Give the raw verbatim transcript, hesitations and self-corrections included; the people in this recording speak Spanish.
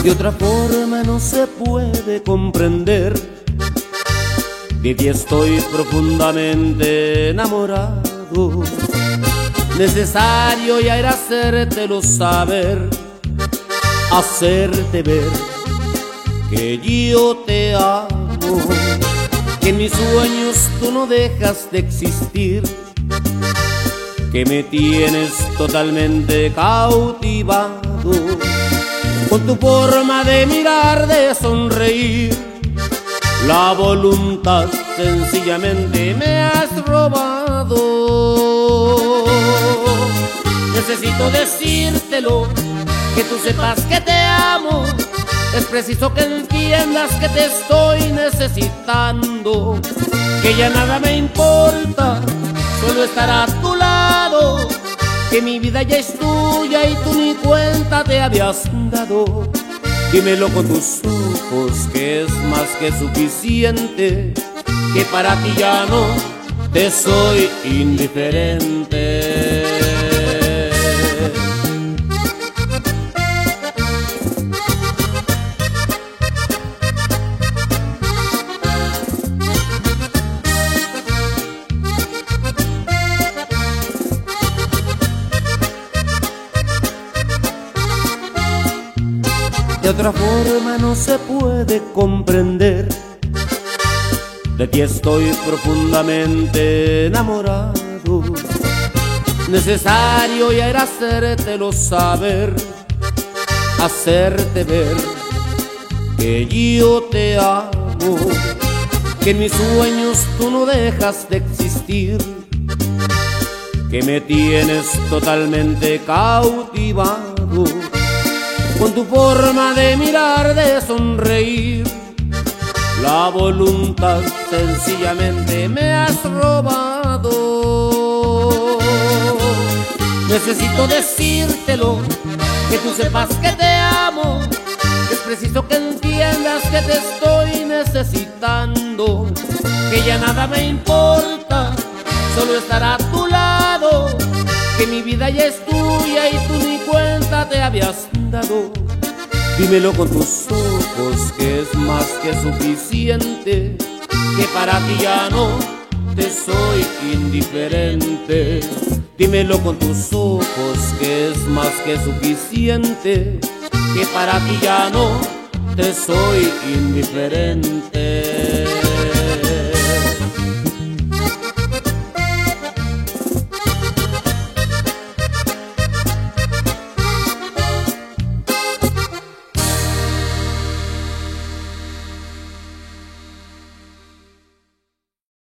De otra forma no se puede comprender. De ti estoy profundamente enamorado. Necesario ya era hacértelo saber, hacerte ver que yo te amo, que en mis sueños tú no dejas de existir, que me tienes totalmente cautivado con tu forma de mirar, de sonreír. La voluntad sencillamente me has robado. Necesito decírtelo, que tú sepas que te amo. Es preciso que entiendas que te estoy necesitando, que ya nada me importa, solo estar a tu lado, que mi vida ya es tuya y tú ni cuenta te habías dado. Dímelo con tus ojos, que es más que suficiente, que para ti ya no te soy indiferente. De otra forma no se puede comprender. De ti estoy profundamente enamorado. Necesario ya era hacértelo saber, hacerte ver que yo te amo, que en mis sueños tú no dejas de existir, que me tienes totalmente cautivado con tu forma de mirar, de sonreír. La voluntad sencillamente me has robado. Necesito decírtelo, que tú sepas que te amo. Es preciso que entiendas que te estoy necesitando, que ya nada me importa, solo estar a tu lado, que mi vida ya es tuya y tú ni cuenta te habías dado. Dímelo con tus ojos, que es más que suficiente, que para ti ya no te soy indiferente. Dímelo con tus ojos, que es más que suficiente, que para ti ya no te soy indiferente.